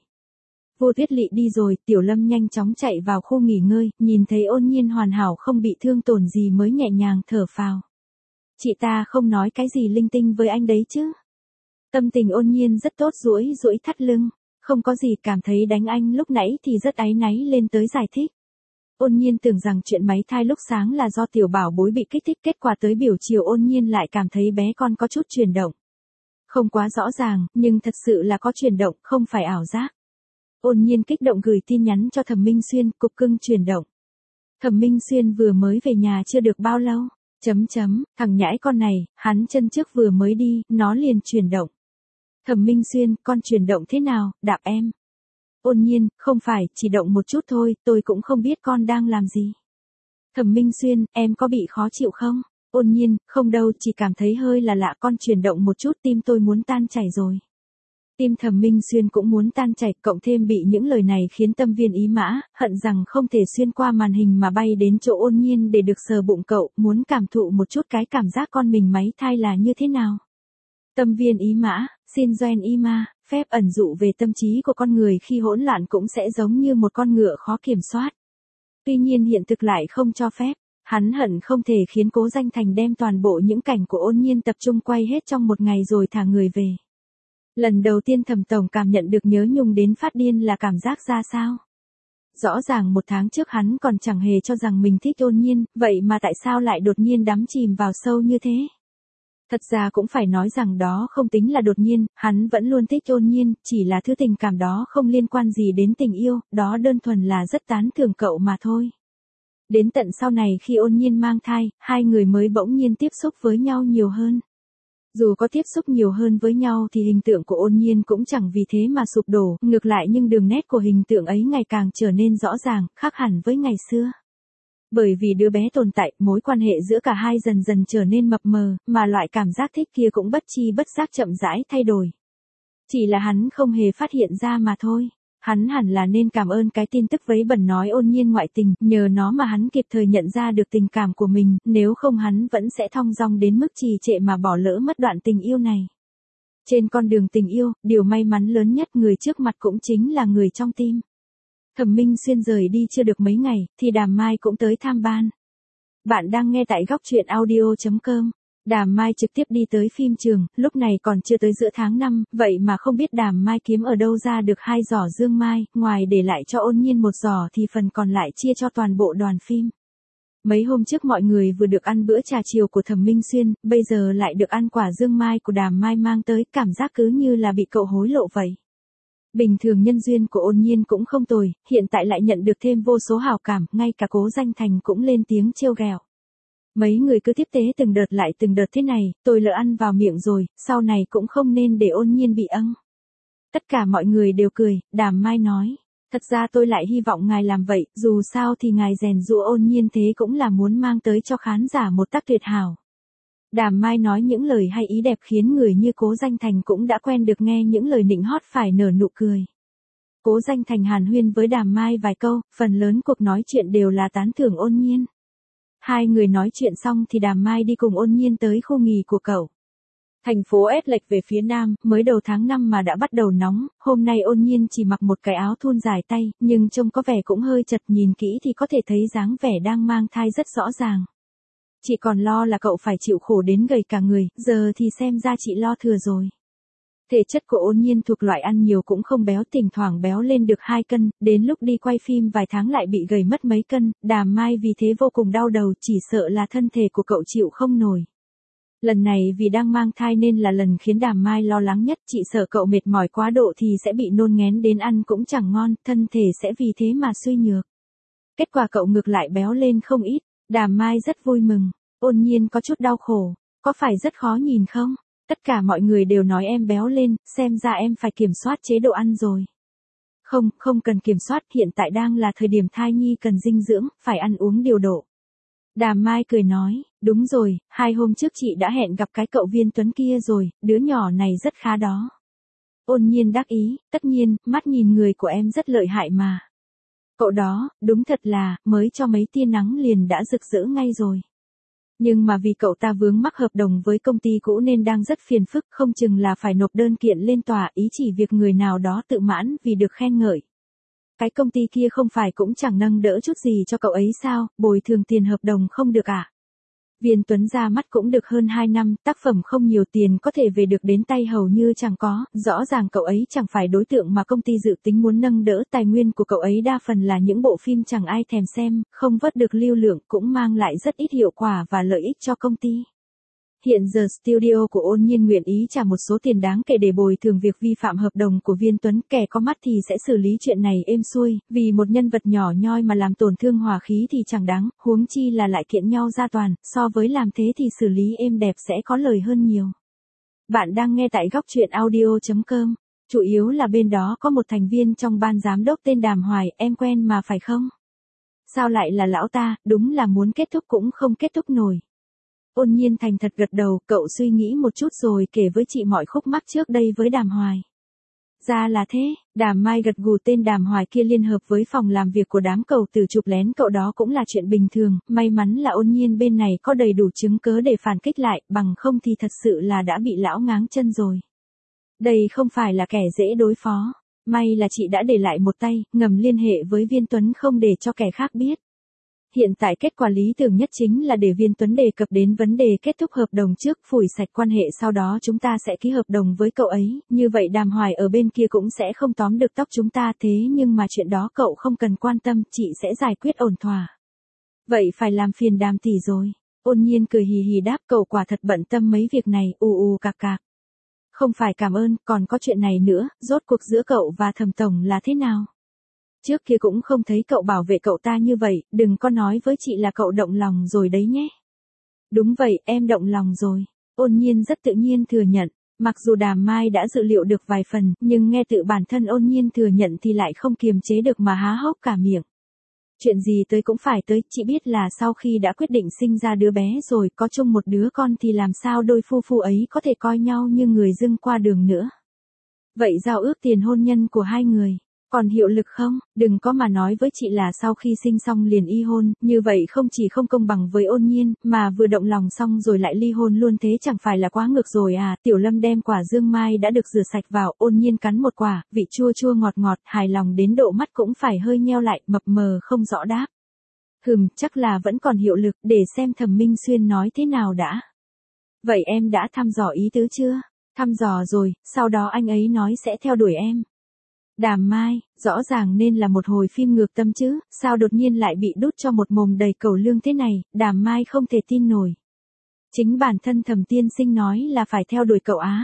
Vô Tuyết Lị đi rồi, Tiểu Lâm nhanh chóng chạy vào khu nghỉ ngơi, nhìn thấy Ôn Nhiên hoàn hảo không bị thương tổn gì mới nhẹ nhàng thở phào. Chị ta không nói cái gì linh tinh với anh đấy chứ. Tâm tình Ôn Nhiên rất tốt, duỗi thắt lưng, không có gì, cảm thấy đánh anh lúc nãy thì rất áy náy lên tới giải thích. Ôn Nhiên tưởng rằng chuyện máy thai lúc sáng là do tiểu bảo bối bị kích thích, kết quả tới biểu chiều Ôn Nhiên lại cảm thấy bé con có chút chuyển động. Không quá rõ ràng, nhưng thật sự là có chuyển động, không phải ảo giác. Ôn Nhiên kích động gửi tin nhắn cho Thẩm Minh Xuyên, cục cưng chuyển động. Thẩm Minh Xuyên vừa mới về nhà chưa được bao lâu. Thằng nhãi con này, hắn chân trước vừa mới đi, nó liền chuyển động. Thẩm Minh Xuyên, con chuyển động thế nào, đạp em. Ôn Nhiên, không phải, chỉ động một chút thôi, tôi cũng không biết con đang làm gì. Thẩm Minh Xuyên, em có bị khó chịu không? Ôn Nhiên, không đâu, chỉ cảm thấy hơi là lạ, con chuyển động một chút tim tôi muốn tan chảy rồi. Tim Thẩm Minh Xuyên cũng muốn tan chảy, cộng thêm bị những lời này khiến tâm viên ý mã, hận rằng không thể xuyên qua màn hình mà bay đến chỗ Ôn Nhiên để được sờ bụng cậu, muốn cảm thụ một chút cái cảm giác con mình máy thai là như thế nào. Tâm viên ý mã, xin Doen y ma, phép ẩn dụ về tâm trí của con người khi hỗn loạn cũng sẽ giống như một con ngựa khó kiểm soát. Tuy nhiên hiện thực lại không cho phép, hắn hận không thể khiến Cố Danh Thành đem toàn bộ những cảnh của Ôn Nhiên tập trung quay hết trong một ngày rồi thả người về. Lần đầu tiên Thẩm tổng cảm nhận được nhớ nhung đến phát điên là cảm giác ra sao? Rõ ràng một tháng trước hắn còn chẳng hề cho rằng mình thích Ôn Nhiên, vậy mà tại sao lại đột nhiên đắm chìm vào sâu như thế? Thật ra cũng phải nói rằng đó không tính là đột nhiên, hắn vẫn luôn thích Ôn Nhiên, chỉ là thứ tình cảm đó không liên quan gì đến tình yêu, đó đơn thuần là rất tán thưởng cậu mà thôi. Đến tận sau này khi Ôn Nhiên mang thai, hai người mới bỗng nhiên tiếp xúc với nhau nhiều hơn. Dù có tiếp xúc nhiều hơn với nhau thì hình tượng của Ôn Nhiên cũng chẳng vì thế mà sụp đổ, ngược lại nhưng đường nét của hình tượng ấy ngày càng trở nên rõ ràng, khác hẳn với ngày xưa. Bởi vì đứa bé tồn tại, mối quan hệ giữa cả hai dần dần trở nên mập mờ, mà loại cảm giác thích kia cũng bất chi bất giác chậm rãi thay đổi. Chỉ là hắn không hề phát hiện ra mà thôi. Hắn hẳn là nên cảm ơn cái tin tức vấy bẩn nói Ôn Nhiên ngoại tình, nhờ nó mà hắn kịp thời nhận ra được tình cảm của mình, nếu không hắn vẫn sẽ thong dong đến mức trì trệ mà bỏ lỡ mất đoạn tình yêu này. Trên con đường tình yêu, điều may mắn lớn nhất người trước mặt cũng chính là người trong tim. Thẩm Minh Xuyên rời đi chưa được mấy ngày, thì Đàm Mai cũng tới tham ban. Bạn đang nghe tại góc truyện audio.com. Đàm Mai trực tiếp đi tới phim trường, lúc này còn chưa tới giữa tháng 5, vậy mà không biết Đàm Mai kiếm ở đâu ra được 2 giỏ dương mai, ngoài để lại cho Ôn Nhiên 1 giỏ thì phần còn lại chia cho toàn bộ đoàn phim. Mấy hôm trước mọi người vừa được ăn bữa trà chiều của Thẩm Minh Xuyên, bây giờ lại được ăn quả dương mai của Đàm Mai mang tới, cảm giác cứ như là bị cậu hối lộ vậy. Bình thường nhân duyên của Ôn Nhiên cũng không tồi, hiện tại lại nhận được thêm vô số hảo cảm, ngay cả Cố Danh Thành cũng lên tiếng trêu ghẹo. Mấy người cứ tiếp tế từng đợt lại từng đợt thế này, tôi lỡ ăn vào miệng rồi, sau này cũng không nên để Ôn Nhiên bị âng. Tất cả mọi người đều cười, Đàm Mai nói. Thật ra tôi lại hy vọng ngài làm vậy, dù sao thì ngài rèn giũa Ôn Nhiên thế cũng là muốn mang tới cho khán giả một tác tuyệt hảo. Đàm Mai nói những lời hay ý đẹp khiến người như Cố Danh Thành cũng đã quen được nghe những lời nịnh hót phải nở nụ cười. Cố Danh Thành hàn huyên với Đàm Mai vài câu, phần lớn cuộc nói chuyện đều là tán thưởng Ôn Nhiên. Hai người nói chuyện xong thì Đàm Mai đi cùng Ôn Nhiên tới khu nghỉ của cậu. Thành phố ép lệch về phía nam, mới đầu tháng 5 mà đã bắt đầu nóng, hôm nay Ôn Nhiên chỉ mặc một cái áo thun dài tay, nhưng trông có vẻ cũng hơi chật, nhìn kỹ thì có thể thấy dáng vẻ đang mang thai rất rõ ràng. Chị còn lo là cậu phải chịu khổ đến gầy cả người, giờ thì xem ra chị lo thừa rồi. Thể chất của Ôn Nhiên thuộc loại ăn nhiều cũng không béo, thỉnh thoảng béo lên được 2 cân, đến lúc đi quay phim vài tháng lại bị gầy mất mấy cân, Đàm Mai vì thế vô cùng đau đầu, chỉ sợ là thân thể của cậu chịu không nổi. Lần này vì đang mang thai nên là lần khiến Đàm Mai lo lắng nhất, chị sợ cậu mệt mỏi quá độ thì sẽ bị nôn nghén đến ăn cũng chẳng ngon, thân thể sẽ vì thế mà suy nhược. Kết quả cậu ngược lại béo lên không ít, Đàm Mai rất vui mừng. Ôn Nhiên có chút đau khổ, có phải rất khó nhìn không? Tất cả mọi người đều nói em béo lên, xem ra em phải kiểm soát chế độ ăn rồi. Không cần kiểm soát, hiện tại đang là thời điểm thai nhi cần dinh dưỡng, phải ăn uống điều độ. Đàm Mai cười nói, đúng rồi, 2 hôm trước chị đã hẹn gặp cái cậu Viên Tuấn kia rồi, đứa nhỏ này rất khá đó. Ôn Nhiên đắc ý, tất nhiên, mắt nhìn người của em rất lợi hại mà. Cậu đó, đúng thật là, mới cho mấy tia nắng liền đã rực rỡ ngay rồi. Nhưng mà vì cậu ta vướng mắc hợp đồng với công ty cũ nên đang rất phiền phức, không chừng là phải nộp đơn kiện lên tòa, ý chỉ việc người nào đó tự mãn vì được khen ngợi. Cái công ty kia không phải cũng chẳng nâng đỡ chút gì cho cậu ấy sao, bồi thường tiền hợp đồng không được à? Viên Tuấn ra mắt cũng được hơn 2 năm, tác phẩm không nhiều, tiền có thể về được đến tay hầu như chẳng có, rõ ràng cậu ấy chẳng phải đối tượng mà công ty dự tính muốn nâng đỡ, tài nguyên của cậu ấy đa phần là những bộ phim chẳng ai thèm xem, không vớt được lưu lượng, cũng mang lại rất ít hiệu quả và lợi ích cho công ty. Hiện giờ studio của Ôn Nhiên nguyện ý trả một số tiền đáng kể để bồi thường việc vi phạm hợp đồng của Viên Tuấn, kẻ có mắt thì sẽ xử lý chuyện này êm xuôi, vì một nhân vật nhỏ nhoi mà làm tổn thương hòa khí thì chẳng đáng, huống chi là lại kiện nhau ra toàn, so với làm thế thì xử lý êm đẹp sẽ có lời hơn nhiều. Bạn đang nghe tại góc truyện audio.com, chủ yếu là bên đó có một thành viên trong ban giám đốc tên Đàm Hoài, em quen mà phải không? Sao lại là lão ta, đúng là muốn kết thúc cũng không kết thúc nổi. Ôn Nhiên thành thật gật đầu, cậu suy nghĩ một chút rồi kể với chị mọi khúc mắc trước đây với Đàm Hoài. Ra là thế, Đàm Mai gật gù, tên Đàm Hoài kia liên hợp với phòng làm việc của đám cầu tử chụp lén cậu đó cũng là chuyện bình thường, may mắn là Ôn Nhiên bên này có đầy đủ chứng cớ để phản kích lại, bằng không thì thật sự là đã bị lão ngáng chân rồi. Đây không phải là kẻ dễ đối phó, may là chị đã để lại một tay, ngầm liên hệ với Viên Tuấn không để cho kẻ khác biết. Hiện tại kết quả lý tưởng nhất chính là để Viên Tuấn đề cập đến vấn đề kết thúc hợp đồng trước, phủi sạch quan hệ, sau đó chúng ta sẽ ký hợp đồng với cậu ấy, như vậy Đàm Hoài ở bên kia cũng sẽ không tóm được tóc chúng ta, thế nhưng mà chuyện đó cậu không cần quan tâm, chị sẽ giải quyết ổn thỏa. Vậy phải làm phiền Đàm tỷ rồi. Ôn Nhiên cười hì hì đáp, cậu quả thật bận tâm mấy việc này, cạc cạc. Không phải cảm ơn, còn có chuyện này nữa, rốt cuộc giữa cậu và Thẩm tổng là thế nào? Trước kia cũng không thấy cậu bảo vệ cậu ta như vậy, đừng có nói với chị là cậu động lòng rồi đấy nhé. Đúng vậy, em động lòng rồi. Ôn Nhiên rất tự nhiên thừa nhận, mặc dù Đàm Mai đã dự liệu được vài phần, nhưng nghe tự bản thân Ôn Nhiên thừa nhận thì lại không kiềm chế được mà há hốc cả miệng. Chuyện gì tới cũng phải tới, chị biết là sau khi đã quyết định sinh ra đứa bé rồi, có chung một đứa con thì làm sao đôi phu phụ ấy có thể coi nhau như người dưng qua đường nữa. Vậy giao ước tiền hôn nhân của hai người, Còn hiệu lực không? Đừng có mà nói với chị là sau khi sinh xong liền y hôn, như vậy không chỉ không công bằng với Ôn Nhiên, mà vừa động lòng xong rồi lại ly hôn luôn, thế chẳng phải là quá ngược rồi à? Tiểu Lâm đem quả dương mai đã được rửa sạch vào, Ôn Nhiên cắn một quả, vị chua chua ngọt ngọt, hài lòng đến độ mắt cũng phải hơi nheo lại, mập mờ không rõ đáp. Chắc là vẫn còn hiệu lực, để xem Thẩm Minh Xuyên nói thế nào đã. Vậy em đã thăm dò ý tứ chưa? Thăm dò rồi, sau đó anh ấy nói sẽ theo đuổi em. Đàm Mai, rõ ràng nên là một hồi phim ngược tâm chứ, sao đột nhiên lại bị đút cho một mồm đầy cẩu lương thế này, Đàm Mai không thể tin nổi. Chính bản thân Thẩm tiên sinh nói là phải theo đuổi cậu á.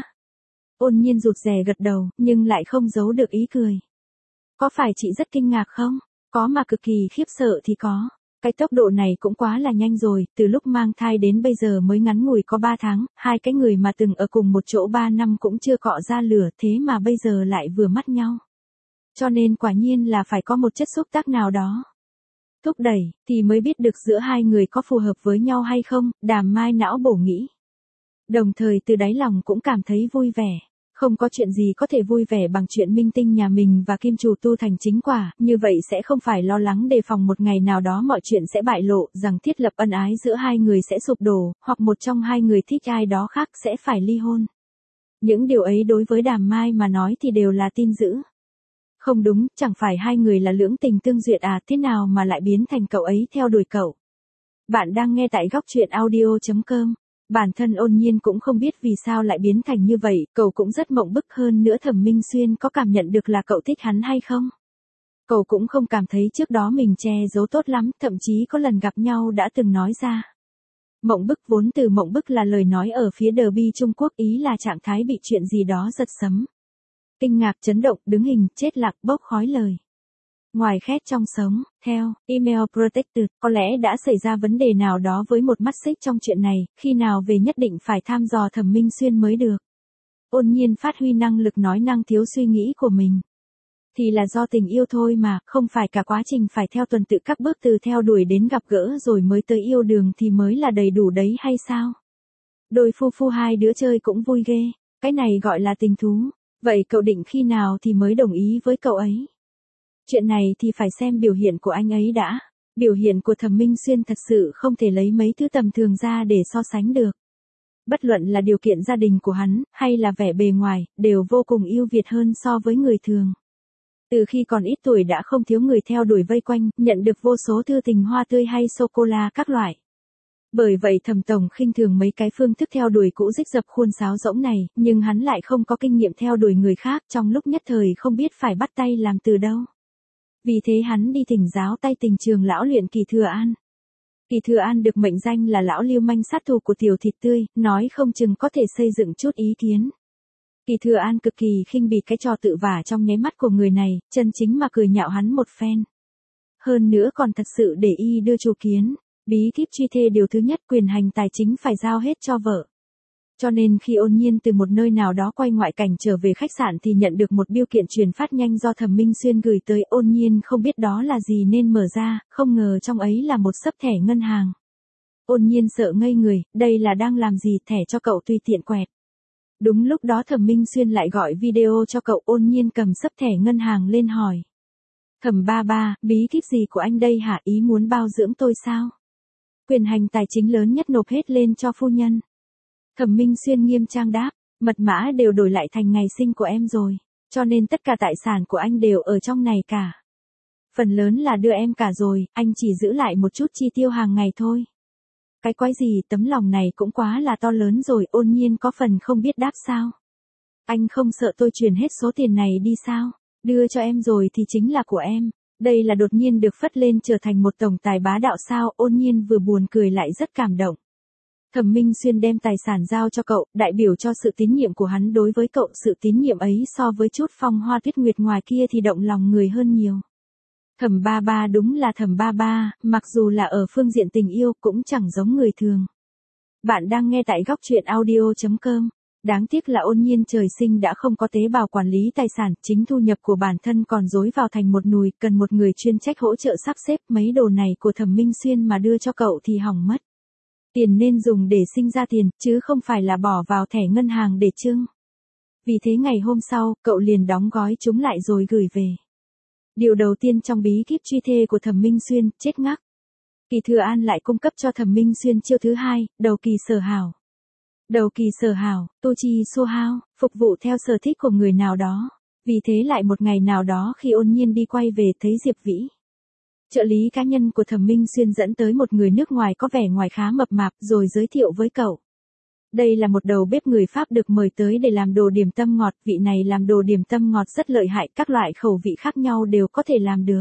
Ôn Nhiên rụt rè gật đầu, nhưng lại không giấu được ý cười. Có phải chị rất kinh ngạc không? Có mà cực kỳ khiếp sợ thì có. Cái tốc độ này cũng quá là nhanh rồi, từ lúc mang thai đến bây giờ mới ngắn ngủi có 3 tháng, hai cái người mà từng ở cùng một chỗ 3 năm cũng chưa cọ ra lửa, thế mà bây giờ lại vừa mắt nhau. Cho nên quả nhiên là phải có một chất xúc tác nào đó. Thúc đẩy, thì mới biết được giữa hai người có phù hợp với nhau hay không, Đàm Mai não bổ nghĩ. Đồng thời từ đáy lòng cũng cảm thấy vui vẻ. Không có chuyện gì có thể vui vẻ bằng chuyện minh tinh nhà mình và kim chủ tu thành chính quả, như vậy sẽ không phải lo lắng đề phòng một ngày nào đó mọi chuyện sẽ bại lộ, rằng thiết lập ân ái giữa hai người sẽ sụp đổ, hoặc một trong hai người thích ai đó khác sẽ phải ly hôn. Những điều ấy đối với Đàm Mai mà nói thì đều là tin dữ. Không đúng, chẳng phải hai người là lưỡng tình tương duyệt à, thế nào mà lại biến thành cậu ấy theo đuổi cậu. Bạn đang nghe tại góc truyện audio.com. Bản thân Ôn Nhiên cũng không biết vì sao lại biến thành như vậy, cậu cũng rất mộng bức, hơn nữa Thẩm Minh Xuyên có cảm nhận được là cậu thích hắn hay không? Cậu cũng không cảm thấy trước đó mình che giấu tốt lắm, thậm chí có lần gặp nhau đã từng nói ra. Mộng bức, vốn từ mộng bức là lời nói ở phía Derby Trung Quốc, ý là trạng thái bị chuyện gì đó giật sấm. Kinh ngạc, chấn động, đứng hình, chết lặng, bốc khói lời. Ngoài khét trong sống, theo Email Protected, có lẽ đã xảy ra vấn đề nào đó với một mắt xích trong chuyện này, khi nào về nhất định phải thăm dò Thẩm Minh Xuyên mới được. Ôn Nhiên phát huy năng lực nói năng thiếu suy nghĩ của mình. Thì là do tình yêu thôi mà, không phải cả quá trình phải theo tuần tự các bước từ theo đuổi đến gặp gỡ rồi mới tới yêu đương thì mới là đầy đủ đấy hay sao? Đôi phu hai đứa chơi cũng vui ghê, cái này gọi là tình thú. Vậy cậu định khi nào thì mới đồng ý với cậu ấy? Chuyện này thì phải xem biểu hiện của anh ấy đã. Biểu hiện của Thẩm Minh Xuyên thật sự không thể lấy mấy thứ tầm thường ra để so sánh được. Bất luận là điều kiện gia đình của hắn, hay là vẻ bề ngoài, đều vô cùng ưu việt hơn so với người thường. Từ khi còn ít tuổi đã không thiếu người theo đuổi vây quanh, nhận được vô số thư tình hoa tươi hay sô-cô-la các loại. Bởi vậy Thẩm tổng khinh thường mấy cái phương thức theo đuổi cũ rích dập khuôn sáo rỗng này, nhưng hắn lại không có kinh nghiệm theo đuổi người khác, trong lúc nhất thời không biết phải bắt tay làm từ đâu. Vì thế hắn đi thỉnh giáo tay tình trường lão luyện Kỳ Thừa An. Kỳ Thừa An được mệnh danh là lão lưu manh sát thủ của tiểu thịt tươi, nói không chừng có thể xây dựng chút ý kiến. Kỳ Thừa An cực kỳ khinh bỉ cái trò tự vả trong nháy mắt của người này, chân chính mà cười nhạo hắn một phen. Hơn nữa còn thật sự để y đưa chủ kiến. Bí kíp truy thê điều thứ nhất, quyền hành tài chính phải giao hết cho vợ. Cho nên khi Ôn Nhiên từ một nơi nào đó quay ngoại cảnh trở về khách sạn thì nhận được một bưu kiện truyền phát nhanh do Thẩm Minh Xuyên gửi tới. Ôn Nhiên không biết đó là gì nên mở ra, không ngờ trong ấy là một xấp thẻ ngân hàng. Ôn Nhiên sợ ngây người, đây là đang làm gì, thẻ cho cậu tùy tiện quẹt. Đúng lúc đó Thẩm Minh Xuyên lại gọi video cho cậu. Ôn Nhiên cầm xấp thẻ ngân hàng lên hỏi. Thẩm ba ba, bí kíp gì của anh đây hả, ý muốn bao dưỡng tôi sao? Quyền hành tài chính lớn nhất nộp hết lên cho phu nhân. Thẩm Minh Xuyên nghiêm trang đáp, mật mã đều đổi lại thành ngày sinh của em rồi, cho nên tất cả tài sản của anh đều ở trong này cả. Phần lớn là đưa em cả rồi, anh chỉ giữ lại một chút chi tiêu hàng ngày thôi. Cái quái gì, tấm lòng này cũng quá là to lớn rồi. Ôn Nhiên có phần không biết đáp sao. Anh không sợ tôi chuyển hết số tiền này đi sao? Đưa cho em rồi thì chính là của em. Đây là đột nhiên được phất lên trở thành một tổng tài bá đạo sao? Ôn Nhiên vừa buồn cười lại rất cảm động. Thẩm Minh Xuyên đem tài sản giao cho cậu, đại biểu cho sự tín nhiệm của hắn đối với cậu. Sự tín nhiệm ấy so với chút phong hoa tuyết nguyệt ngoài kia thì động lòng người hơn nhiều. Thẩm ba ba đúng là Thẩm ba ba, mặc dù là ở phương diện tình yêu cũng chẳng giống người thường. Bạn đang nghe tại góc truyện audio.com. Đáng tiếc là Ôn Nhiên trời sinh đã không có tế bào quản lý tài sản, chính thu nhập của bản thân còn dối vào thành một nùi, cần một người chuyên trách hỗ trợ sắp xếp. Mấy đồ này của Thẩm Minh Xuyên mà đưa cho cậu thì hỏng mất. Tiền nên dùng để sinh ra tiền, chứ không phải là bỏ vào thẻ ngân hàng để trưng. Vì thế ngày hôm sau, cậu liền đóng gói chúng lại rồi gửi về. Điều đầu tiên trong bí kíp truy thê của Thẩm Minh Xuyên, chết ngắc. Kỳ Thừa An lại cung cấp cho Thẩm Minh Xuyên chiêu thứ hai, đầu kỳ sở hảo. Đầu kỳ sở hảo, tu chi xô hao, phục vụ theo sở thích của người nào đó. Vì thế lại một ngày nào đó khi Ôn Nhiên đi quay về thấy Diệp Vĩ. Trợ lý cá nhân của Thẩm Minh Xuyên dẫn tới một người nước ngoài có vẻ ngoài khá mập mạp rồi giới thiệu với cậu. Đây là một đầu bếp người Pháp được mời tới để làm đồ điểm tâm ngọt, vị này làm đồ điểm tâm ngọt rất lợi hại, các loại khẩu vị khác nhau đều có thể làm được.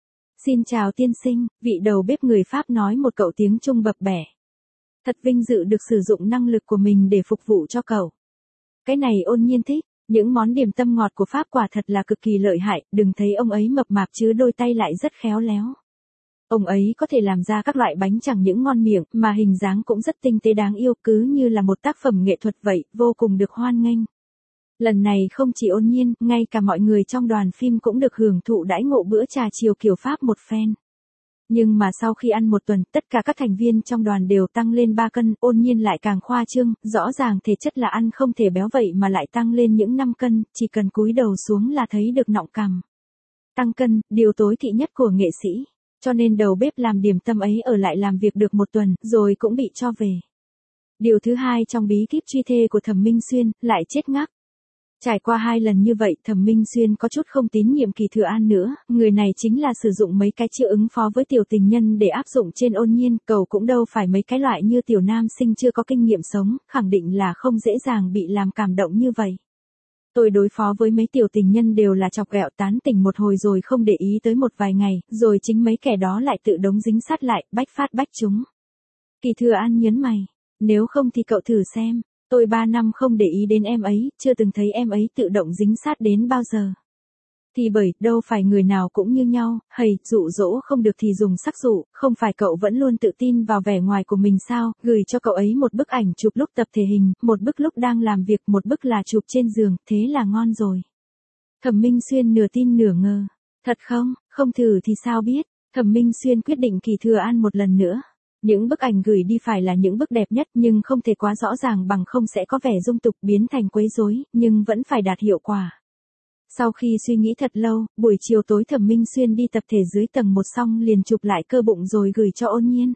Xin chào tiên sinh, vị đầu bếp người Pháp nói một cậu tiếng Trung bập bẹ. Thật vinh dự được sử dụng năng lực của mình để phục vụ cho cậu. Cái này Ôn Nhiên thích, những món điểm tâm ngọt của Pháp quả thật là cực kỳ lợi hại, đừng thấy ông ấy mập mạp chứ đôi tay lại rất khéo léo. Ông ấy có thể làm ra các loại bánh chẳng những ngon miệng mà hình dáng cũng rất tinh tế đáng yêu, cứ như là một tác phẩm nghệ thuật vậy, vô cùng được hoan nghênh. Lần này không chỉ Ôn Nhiên, ngay cả mọi người trong đoàn phim cũng được hưởng thụ đãi ngộ bữa trà chiều kiểu Pháp một phen. Nhưng mà sau khi ăn một tuần, tất cả các thành viên trong đoàn đều tăng lên 3 cân, Ôn Nhiên lại càng khoa trương, rõ ràng thể chất là ăn không thể béo vậy mà lại tăng lên những 5 cân, chỉ cần cúi đầu xuống là thấy được nọng cằm. Tăng cân, điều tối kỵ nhất của nghệ sĩ. Cho nên đầu bếp làm điểm tâm ấy ở lại làm việc được một tuần, rồi cũng bị cho về. Điều thứ hai trong bí kíp truy thê của Thẩm Minh Xuyên, lại chết ngắc. Trải qua 2 lần như vậy, Thẩm Minh Xuyên có chút không tín nhiệm Kỳ Thừa An nữa, người này chính là sử dụng mấy cái chiêu ứng phó với tiểu tình nhân để áp dụng trên Ôn Nhiên, cậu cũng đâu phải mấy cái loại như tiểu nam sinh chưa có kinh nghiệm sống, khẳng định là không dễ dàng bị làm cảm động như vậy. Tôi đối phó với mấy tiểu tình nhân đều là chọc ghẹo tán tỉnh một hồi rồi không để ý tới một vài ngày, rồi chính mấy kẻ đó lại tự đống dính sát lại, bách phát bách chúng. Kỳ Thừa An nhớn mày, nếu không thì cậu thử xem, tôi 3 năm không để ý đến em ấy, chưa từng thấy em ấy tự động dính sát đến bao giờ. Thì bởi, đâu phải người nào cũng như nhau, hầy, dụ dỗ không được thì dùng sắc dụ, không phải cậu vẫn luôn tự tin vào vẻ ngoài của mình sao, gửi cho cậu ấy một bức ảnh chụp lúc tập thể hình, một bức lúc đang làm việc, một bức là chụp trên giường, thế là ngon rồi. Thẩm Minh Xuyên nửa tin nửa ngờ, thật không, không thử thì sao biết, Thẩm Minh Xuyên quyết định Kỳ Thừa An một lần nữa. Những bức ảnh gửi đi phải là những bức đẹp nhất nhưng không thể quá rõ ràng bằng không sẽ có vẻ dung tục biến thành quấy rối, nhưng vẫn phải đạt hiệu quả. Sau khi suy nghĩ thật lâu, buổi chiều tối Thẩm Minh Xuyên đi tập thể dưới tầng 1 xong liền chụp lại cơ bụng rồi gửi cho Ôn Nhiên.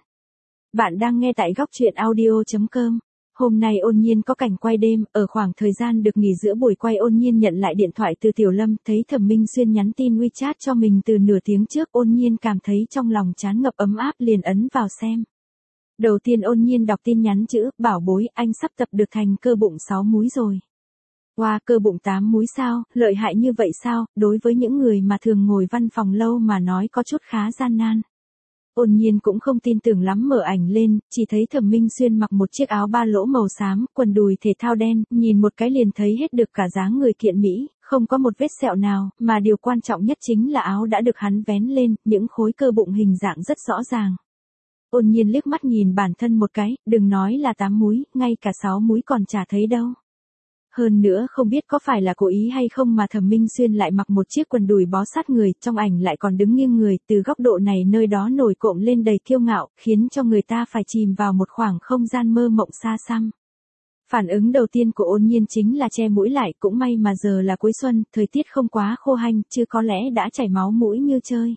Bạn đang nghe tại góc truyện audio.com. Hôm nay Ôn Nhiên có cảnh quay đêm, ở khoảng thời gian được nghỉ giữa buổi quay Ôn Nhiên nhận lại điện thoại từ Tiểu Lâm, thấy Thẩm Minh Xuyên nhắn tin WeChat cho mình từ nửa tiếng trước, Ôn Nhiên cảm thấy trong lòng tràn ngập ấm áp liền ấn vào xem. Đầu tiên Ôn Nhiên đọc tin nhắn chữ, bảo bối, anh sắp tập được thành cơ bụng 6 múi rồi. Wow, cơ bụng 8 múi sao, lợi hại như vậy sao, đối với những người mà thường ngồi văn phòng lâu mà nói có chút khá gian nan. Ôn Nhiên cũng không tin tưởng lắm mở ảnh lên, chỉ thấy Thẩm Minh Xuyên mặc một chiếc áo ba lỗ màu xám, quần đùi thể thao đen, nhìn một cái liền thấy hết được cả dáng người kiện mỹ, không có một vết sẹo nào, mà điều quan trọng nhất chính là áo đã được hắn vén lên, những khối cơ bụng hình dạng rất rõ ràng. Ôn Nhiên liếc mắt nhìn bản thân một cái, đừng nói là 8 múi, ngay cả 6 múi còn chả thấy đâu. Hơn nữa không biết có phải là cố ý hay không mà Thẩm Minh Xuyên lại mặc một chiếc quần đùi bó sát người, trong ảnh lại còn đứng nghiêng người, từ góc độ này nơi đó nổi cộm lên đầy kiêu ngạo, khiến cho người ta phải chìm vào một khoảng không gian mơ mộng xa xăm. Phản ứng đầu tiên của Ôn Nhiên chính là che mũi lại, cũng may mà giờ là cuối xuân, thời tiết không quá khô hanh, chứ có lẽ đã chảy máu mũi như chơi.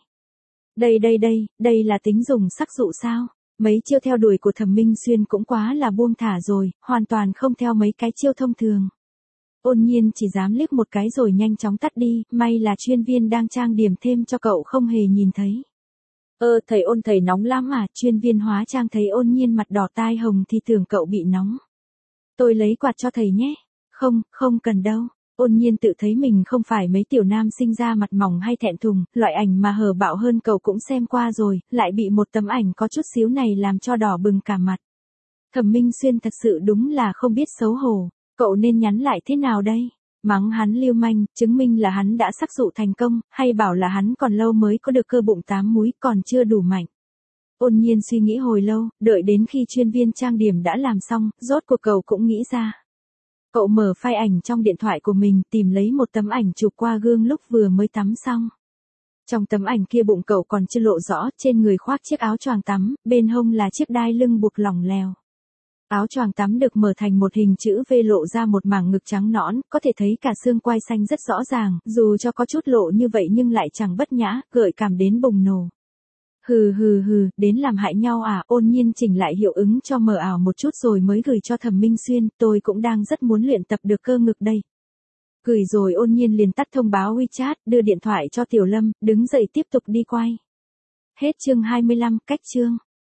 Đây là tính dùng sắc dụ sao? Mấy chiêu theo đuổi của Thẩm Minh Xuyên cũng quá là buông thả rồi, hoàn toàn không theo mấy cái chiêu thông thường. Ôn Nhiên chỉ dám liếc một cái rồi nhanh chóng tắt đi, may là chuyên viên đang trang điểm thêm cho cậu không hề nhìn thấy. Thầy Ôn thầy nóng lắm à, chuyên viên hóa trang thấy Ôn Nhiên mặt đỏ tai hồng thì tưởng cậu bị nóng. Tôi lấy quạt cho thầy nhé. Không cần đâu. Ôn Nhiên tự thấy mình không phải mấy tiểu nam sinh ra mặt mỏng hay thẹn thùng, loại ảnh mà hở bạo hơn cậu cũng xem qua rồi, lại bị một tấm ảnh có chút xíu này làm cho đỏ bừng cả mặt. Thẩm Minh Xuyên thật sự đúng là không biết xấu hổ, cậu nên nhắn lại thế nào đây? Mắng hắn lưu manh, chứng minh là hắn đã sắc dụ thành công, hay bảo là hắn còn lâu mới có được cơ bụng 8 múi, còn chưa đủ mạnh. Ôn Nhiên suy nghĩ hồi lâu, đợi đến khi chuyên viên trang điểm đã làm xong, rốt cuộc cậu cũng nghĩ ra. Cậu mở file ảnh trong điện thoại của mình, tìm lấy một tấm ảnh chụp qua gương lúc vừa mới tắm xong. Trong tấm ảnh kia bụng cậu còn chưa lộ rõ, trên người khoác chiếc áo choàng tắm, bên hông là chiếc đai lưng buộc lỏng lèo. Áo choàng tắm được mở thành một hình chữ V lộ ra một mảng ngực trắng nõn, có thể thấy cả xương quai xanh rất rõ ràng, dù cho có chút lộ như vậy nhưng lại chẳng bất nhã, gợi cảm đến bùng nổ. Hừ hừ hừ, đến làm hại nhau à, Ôn Nhiên chỉnh lại hiệu ứng cho mờ ảo một chút rồi mới gửi cho Thẩm Minh Xuyên, tôi cũng đang rất muốn luyện tập được cơ ngực đây. Gửi rồi Ôn Nhiên liền tắt thông báo WeChat, đưa điện thoại cho Tiểu Lâm, đứng dậy tiếp tục đi quay. Hết chương 25, cách chương.